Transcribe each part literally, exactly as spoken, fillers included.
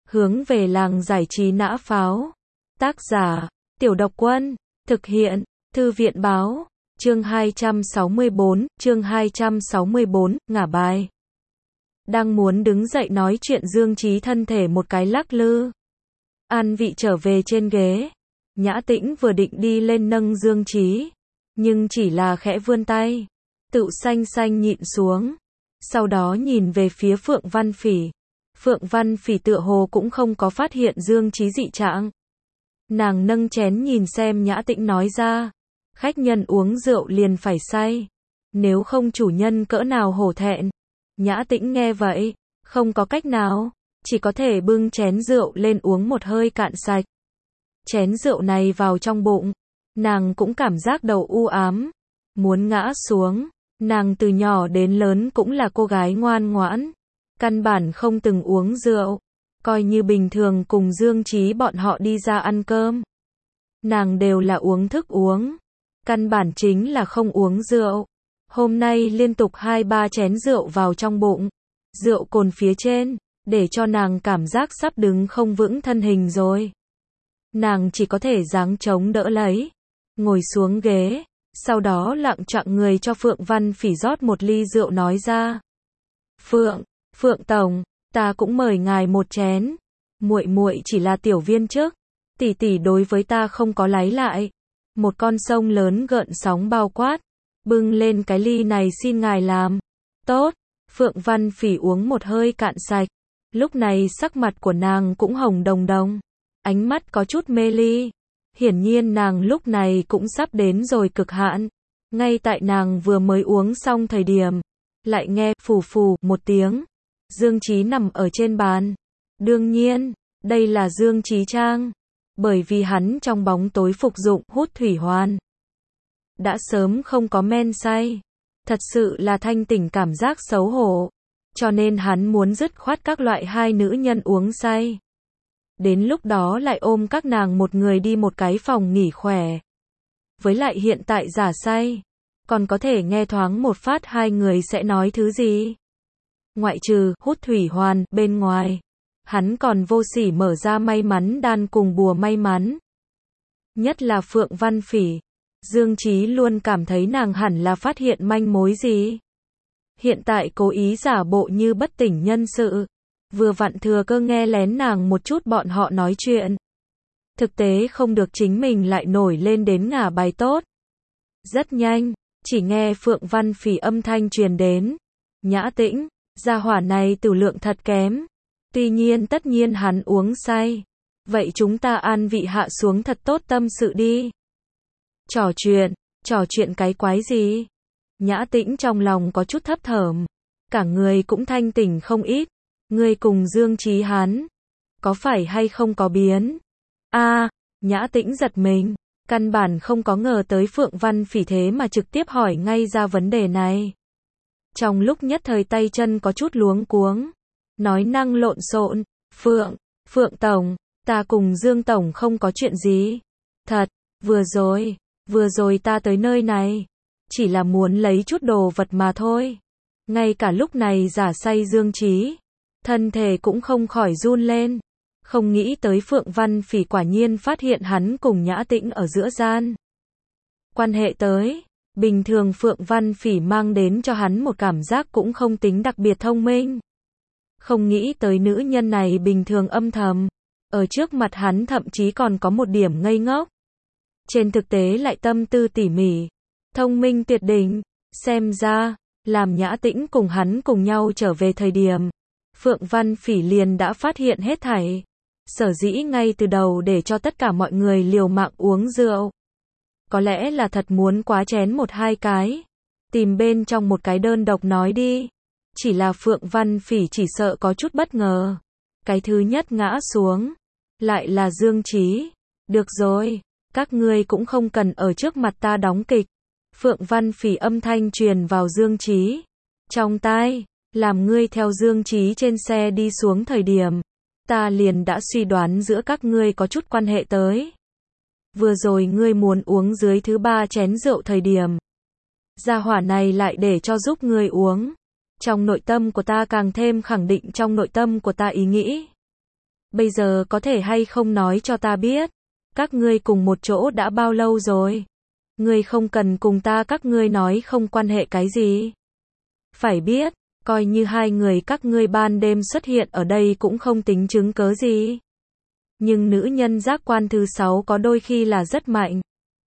Hướng về làng giải trí nã pháo. Tác giả, Tiểu Độc Quân. Thực hiện, Thư viện báo. Chương hai trăm sáu mươi bốn, chương hai trăm sáu mươi bốn, ngả bài. Đang muốn đứng dậy nói chuyện Dương Chí thân thể một cái lắc lư. An vị trở về trên ghế. Nhã Tĩnh vừa định đi lên nâng Dương Chí, nhưng chỉ là khẽ vươn tay, tự xanh xanh nhịn xuống. Sau đó nhìn về phía Phượng Văn Phỉ. Phượng Văn Phỉ tựa hồ cũng không có phát hiện Dương Chí dị trạng. Nàng nâng chén nhìn xem Nhã Tĩnh nói ra, khách nhân uống rượu liền phải say, nếu không chủ nhân cỡ nào hổ thẹn. Nhã Tĩnh nghe vậy, không có cách nào, chỉ có thể bưng chén rượu lên uống một hơi cạn sạch. Chén rượu này vào trong bụng, nàng cũng cảm giác đầu u ám, muốn ngã xuống. Nàng từ nhỏ đến lớn cũng là cô gái ngoan ngoãn, căn bản không từng uống rượu, coi như bình thường cùng Dương Chí bọn họ đi ra ăn cơm, nàng đều là uống thức uống, căn bản chính là không uống rượu. Hôm nay liên tục hai ba chén rượu vào trong bụng, rượu cồn phía trên, để cho nàng cảm giác sắp đứng không vững thân hình rồi. Nàng chỉ có thể giáng chống đỡ lấy, ngồi xuống ghế, sau đó lặng chặng người cho Phượng Văn Phỉ rót một ly rượu nói ra. Phượng, Phượng Tổng, ta cũng mời ngài một chén. Muội muội chỉ là tiểu viên chức, tỷ tỷ đối với ta không có lấy lại. Một con sông lớn gợn sóng bao quát, bưng lên cái ly này xin ngài làm. Tốt, Phượng Văn Phỉ uống một hơi cạn sạch. Lúc này sắc mặt của nàng cũng hồng đồng đồng, ánh mắt có chút mê ly. Hiển nhiên nàng lúc này cũng sắp đến rồi cực hạn. Ngay tại nàng vừa mới uống xong thời điểm, lại nghe phù phù một tiếng, Dương Chí nằm ở trên bàn. Đương nhiên, đây là Dương Chí Trang, bởi vì hắn trong bóng tối phục dụng hút thủy hoàn, đã sớm không có men say, thật sự là thanh tỉnh cảm giác xấu hổ, cho nên hắn muốn dứt khoát các loại hai nữ nhân uống say. Đến lúc đó lại ôm các nàng một người đi một cái phòng nghỉ khỏe. Với lại hiện tại giả say, còn có thể nghe thoáng một phát hai người sẽ nói thứ gì. Ngoại trừ hút thủy hoàn bên ngoài, hắn còn vô sỉ mở ra may mắn đan cùng bùa may mắn. Nhất là Phượng Văn Phỉ, Dương Chí luôn cảm thấy nàng hẳn là phát hiện manh mối gì. Hiện tại cố ý giả bộ như bất tỉnh nhân sự, vừa vặn thừa cơ nghe lén nàng một chút bọn họ nói chuyện. Thực tế không được chính mình lại nổi lên đến ngả bài tốt. Rất nhanh, chỉ nghe Phượng Văn Phỉ âm thanh truyền đến. Nhã Tĩnh, gia hỏa này tử lượng thật kém. Tuy nhiên tất nhiên hắn uống say. Vậy chúng ta an vị hạ xuống thật tốt tâm sự đi. Trò chuyện, trò chuyện cái quái gì? Nhã Tĩnh trong lòng có chút thấp thởm, cả người cũng thanh tỉnh không ít. Ngươi cùng Dương Chí hắn, có phải hay không có biến? A, à, Nhã Tĩnh giật mình, căn bản không có ngờ tới Phượng Văn Phỉ thế mà trực tiếp hỏi ngay ra vấn đề này. Trong lúc nhất thời tay chân có chút luống cuống, nói năng lộn xộn. Phượng, Phượng Tổng, ta cùng Dương Tổng không có chuyện gì. Thật, vừa rồi, vừa rồi ta tới nơi này, chỉ là muốn lấy chút đồ vật mà thôi. Ngay cả lúc này giả say Dương Chí, thân thể cũng không khỏi run lên. Không nghĩ tới Phượng Văn Phỉ quả nhiên phát hiện hắn cùng Nhã Tĩnh ở giữa gian quan hệ tới. Bình thường Phượng Văn Phỉ mang đến cho hắn một cảm giác cũng không tính đặc biệt thông minh. Không nghĩ tới nữ nhân này bình thường âm thầm, ở trước mặt hắn thậm chí còn có một điểm ngây ngốc. Trên thực tế lại tâm tư tỉ mỉ, thông minh tuyệt đỉnh. Xem ra, làm Nhã Tĩnh cùng hắn cùng nhau trở về thời điểm, Phượng Văn Phỉ liền đã phát hiện hết thảy. Sở dĩ ngay từ đầu để cho tất cả mọi người liều mạng uống rượu, có lẽ là thật muốn quá chén một hai cái, tìm bên trong một cái đơn độc nói đi. Chỉ là Phượng Văn Phỉ chỉ sợ có chút bất ngờ. Cái thứ nhất ngã xuống, lại là Dương Chí. Được rồi, các ngươi cũng không cần ở trước mặt ta đóng kịch. Phượng Văn Phỉ âm thanh truyền vào Dương Chí trong tai. Làm ngươi theo Dương Chí trên xe đi xuống thời điểm, ta liền đã suy đoán giữa các ngươi có chút quan hệ tới. Vừa rồi ngươi muốn uống dưới thứ ba chén rượu thời điểm, gia hỏa này lại để cho giúp ngươi uống. Trong nội tâm của ta càng thêm khẳng định trong nội tâm của ta ý nghĩ. Bây giờ có thể hay không nói cho ta biết, các ngươi cùng một chỗ đã bao lâu rồi? Ngươi không cần cùng ta các ngươi nói không quan hệ cái gì. Phải biết, coi như hai người các ngươi ban đêm xuất hiện ở đây cũng không tính chứng cớ gì. Nhưng nữ nhân giác quan thứ sáu có đôi khi là rất mạnh.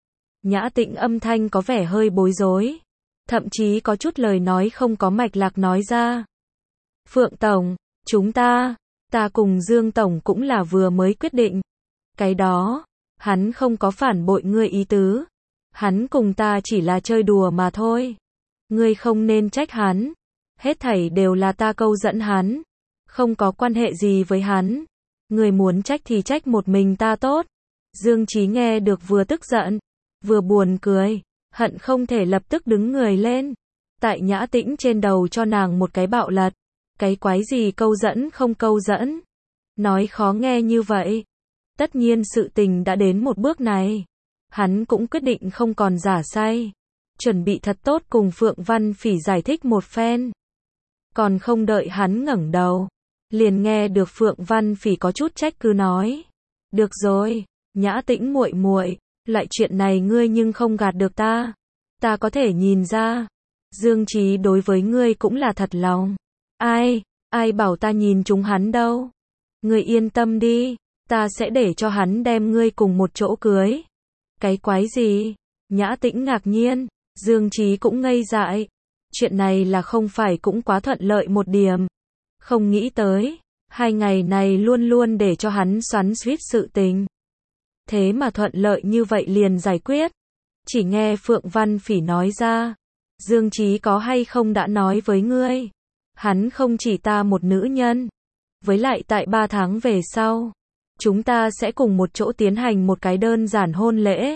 Nhã Tĩnh âm thanh có vẻ hơi bối rối, thậm chí có chút lời nói không có mạch lạc nói ra. Phượng Tổng, chúng ta, ta cùng Dương Tổng cũng là vừa mới quyết định. Cái đó, hắn không có phản bội ngươi ý tứ. Hắn cùng ta chỉ là chơi đùa mà thôi. Ngươi không nên trách hắn. Hết thảy đều là ta câu dẫn hắn. Không có quan hệ gì với hắn. Ngươi muốn trách thì trách một mình ta tốt. Dương Chí nghe được vừa tức giận, vừa buồn cười, hận không thể lập tức đứng người lên. Tại Nhã Tĩnh trên đầu cho nàng một cái bạo lật. Cái quái gì câu dẫn không câu dẫn. Nói khó nghe như vậy. Tất nhiên sự tình đã đến một bước này. Hắn cũng quyết định không còn giả say. Chuẩn bị thật tốt cùng Phượng Văn Phỉ giải thích một phen. Còn không đợi hắn ngẩng đầu, liền nghe được Phượng Văn Phỉ có chút trách cứ nói. Được rồi, Nhã Tĩnh muội muội, loại chuyện này ngươi nhưng không gạt được ta. Ta có thể nhìn ra. Dương Chí đối với ngươi cũng là thật lòng. Ai, ai bảo ta nhìn chúng hắn đâu. Ngươi yên tâm đi, ta sẽ để cho hắn đem ngươi cùng một chỗ cưới. Cái quái gì? Nhã Tĩnh ngạc nhiên, Dương Chí cũng ngây dại. Chuyện này là không phải cũng quá thuận lợi một điểm. Không nghĩ tới, hai ngày này luôn luôn để cho hắn xoắn xuýt sự tình. Thế mà thuận lợi như vậy liền giải quyết. Chỉ nghe Phượng Văn Phỉ nói ra, Dương Chí có hay không đã nói với ngươi. Hắn không chỉ ta một nữ nhân. Với lại tại ba tháng về sau, chúng ta sẽ cùng một chỗ tiến hành một cái đơn giản hôn lễ.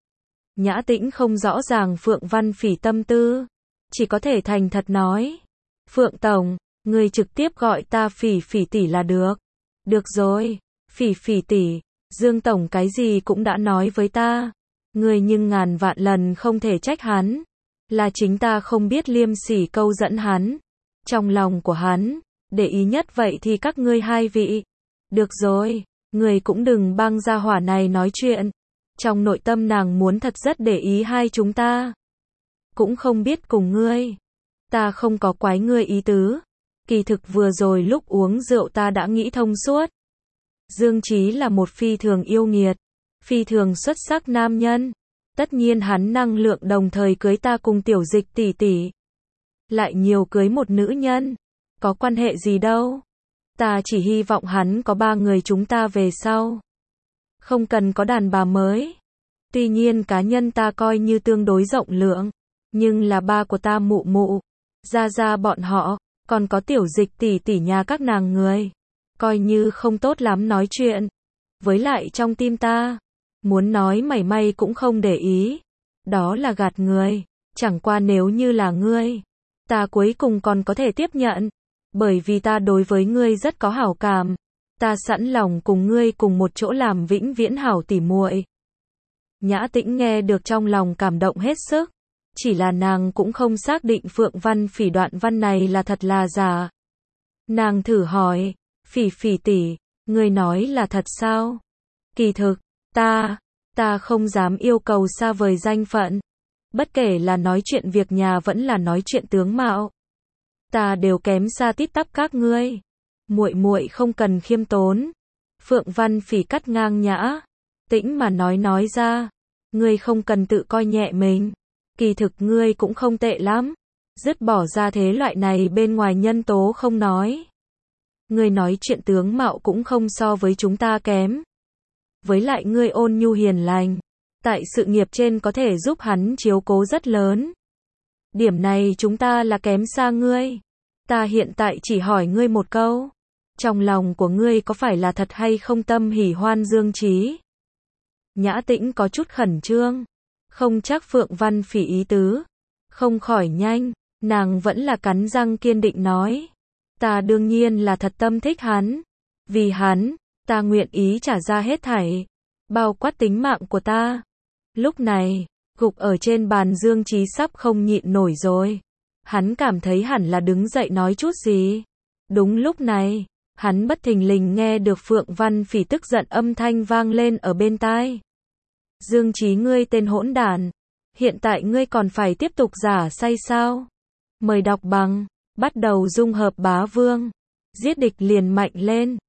Nhã Tĩnh không rõ ràng Phượng Văn Phỉ tâm tư, chỉ có thể thành thật nói. Phượng Tổng, người trực tiếp gọi ta Phỉ Phỉ tỷ là được. Được rồi, Phỉ Phỉ tỷ, Dương Tổng cái gì cũng đã nói với ta. Người nhưng ngàn vạn lần không thể trách hắn. Là chính ta không biết liêm sỉ câu dẫn hắn. Trong lòng của hắn, để ý nhất vậy thì các ngươi hai vị. Được rồi, người cũng đừng băng ra hỏa này nói chuyện. Trong nội tâm nàng muốn thật rất để ý hai chúng ta. Cũng không biết cùng ngươi. Ta không có quái ngươi ý tứ. Kỳ thực vừa rồi lúc uống rượu ta đã nghĩ thông suốt. Dương Chí là một phi thường yêu nghiệt, phi thường xuất sắc nam nhân. Tất nhiên hắn năng lượng đồng thời cưới ta cùng Tiểu Dịch tỷ tỷ. Lại nhiều cưới một nữ nhân. Có quan hệ gì đâu. Ta chỉ hy vọng hắn có ba người chúng ta về sau. Không cần có đàn bà mới. Tuy nhiên cá nhân ta coi như tương đối rộng lượng. Nhưng là ba của ta mụ mụ, gia gia bọn họ, còn có Tiểu Dịch tỷ tỷ nhà các nàng người. Coi như không tốt lắm nói chuyện. Với lại trong tim ta, muốn nói mảy may cũng không để ý. Đó là gạt người. Chẳng qua nếu như là ngươi, ta cuối cùng còn có thể tiếp nhận. Bởi vì ta đối với ngươi rất có hảo cảm. Ta sẵn lòng cùng ngươi cùng một chỗ làm vĩnh viễn hảo tỉ muội. Nhã Tĩnh nghe được trong lòng cảm động hết sức. Chỉ là nàng cũng không xác định Phượng Văn Phỉ đoạn văn này là thật là giả. Nàng thử hỏi, Phỉ Phỉ tỷ, ngươi nói là thật sao? Kỳ thực, ta, ta không dám yêu cầu xa vời danh phận. Bất kể là nói chuyện việc nhà vẫn là nói chuyện tướng mạo. Ta đều kém xa tít tắp các ngươi. Muội muội không cần khiêm tốn. Phượng Văn Phỉ cắt ngang Nhã Tĩnh mà nói nói ra. Ngươi không cần tự coi nhẹ mình. Kỳ thực ngươi cũng không tệ lắm. Dứt bỏ ra thế loại này bên ngoài nhân tố không nói. Ngươi nói chuyện tướng mạo cũng không so với chúng ta kém. Với lại ngươi ôn nhu hiền lành. Tại sự nghiệp trên có thể giúp hắn chiếu cố rất lớn. Điểm này chúng ta là kém xa ngươi. Ta hiện tại chỉ hỏi ngươi một câu. Trong lòng của ngươi có phải là thật hay không tâm hỉ hoan Dương Chí? Nhã Tĩnh có chút khẩn trương. Không chắc Phượng Văn Phỉ ý tứ. Không khỏi nhanh. Nàng vẫn là cắn răng kiên định nói. Ta đương nhiên là thật tâm thích hắn. Vì hắn, ta nguyện ý trả ra hết thảy. Bao quát tính mạng của ta. Lúc này, gục ở trên bàn Dương Chí sắp không nhịn nổi rồi. Hắn cảm thấy hẳn là đứng dậy nói chút gì. Đúng lúc này, Hắn bất thình lình nghe được Phượng Văn Phỉ tức giận âm thanh vang lên ở bên tai. Dương Chí ngươi tên hỗn đản, hiện tại ngươi còn phải tiếp tục giả say sao? Mời đọc bằng, bắt đầu dung hợp bá vương, giết địch liền mạnh lên.